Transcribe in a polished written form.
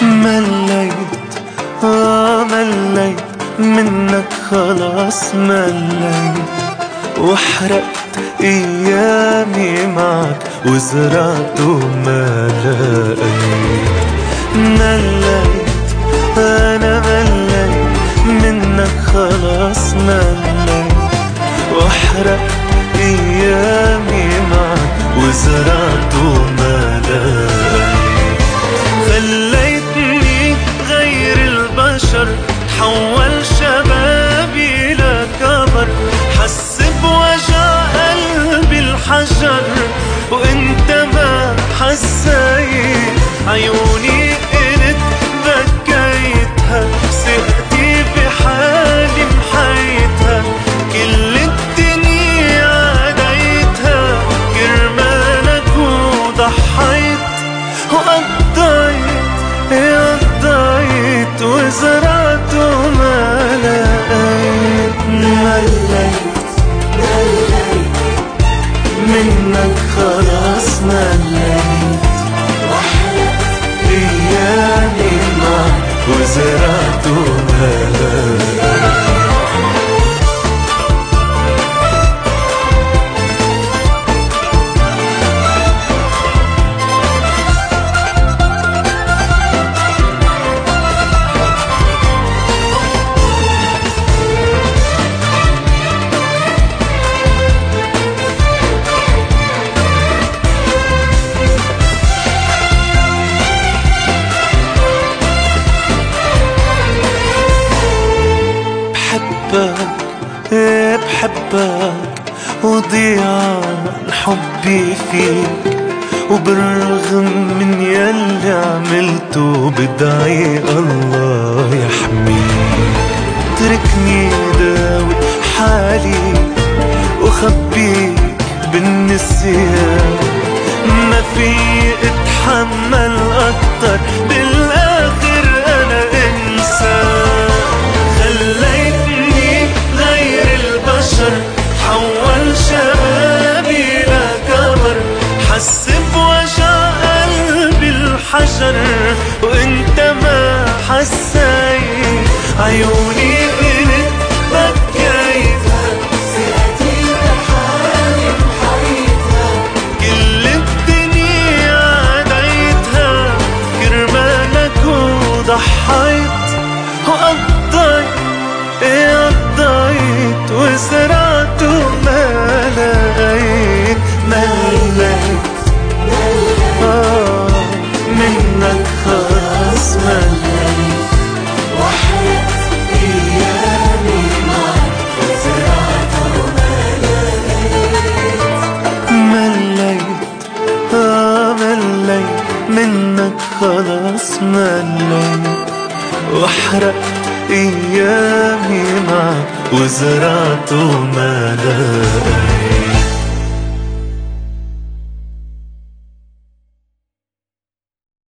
مليت مليت منك خلاص مليت، وحرقت ايامي معك وزرعت وما لقيت. مليت انا مليت منك خلاص مليت، وحرقت ايامي معك وزرعت وما لقيت. خليتني غير البشر، حول شبابي لكبر، حس بوجع قلبي الحجر وانت ما حسيت. عيوني قلت بكيتها، ثقتي بحالي محيتها، كل الدنيا عديتها كرمالك وضحيت. قضيت وزرعت وما لقيت. مليت منك خلاص مليت، وحرقت ايامي معك وزرعت وما لقيت. بحبك وضيع حبي فيك، وبالرغم من يلي عملته بدعي الله يحميك. تركني داوي حالي وخبيك بالنسيان، ما في اتحمل اكتر، بالاخر انا انسان. خليتني غير البشر، حول شبابي لكبر، حس بوجع قلبي الحجر وانت ما حسيت. عيوني قلت بكيتها، ثقتي بحالي محيتها، كل الدنيا عديتها كرمالك وضحيت. قضيت وزرعت وما لقيت. مليت منك خلاص مليت، وحرقت ايامي معك وزرعت وما لقيت. مليت منك خلاص مليت، وحرقت ايامي معك وزرعت وما لقيت.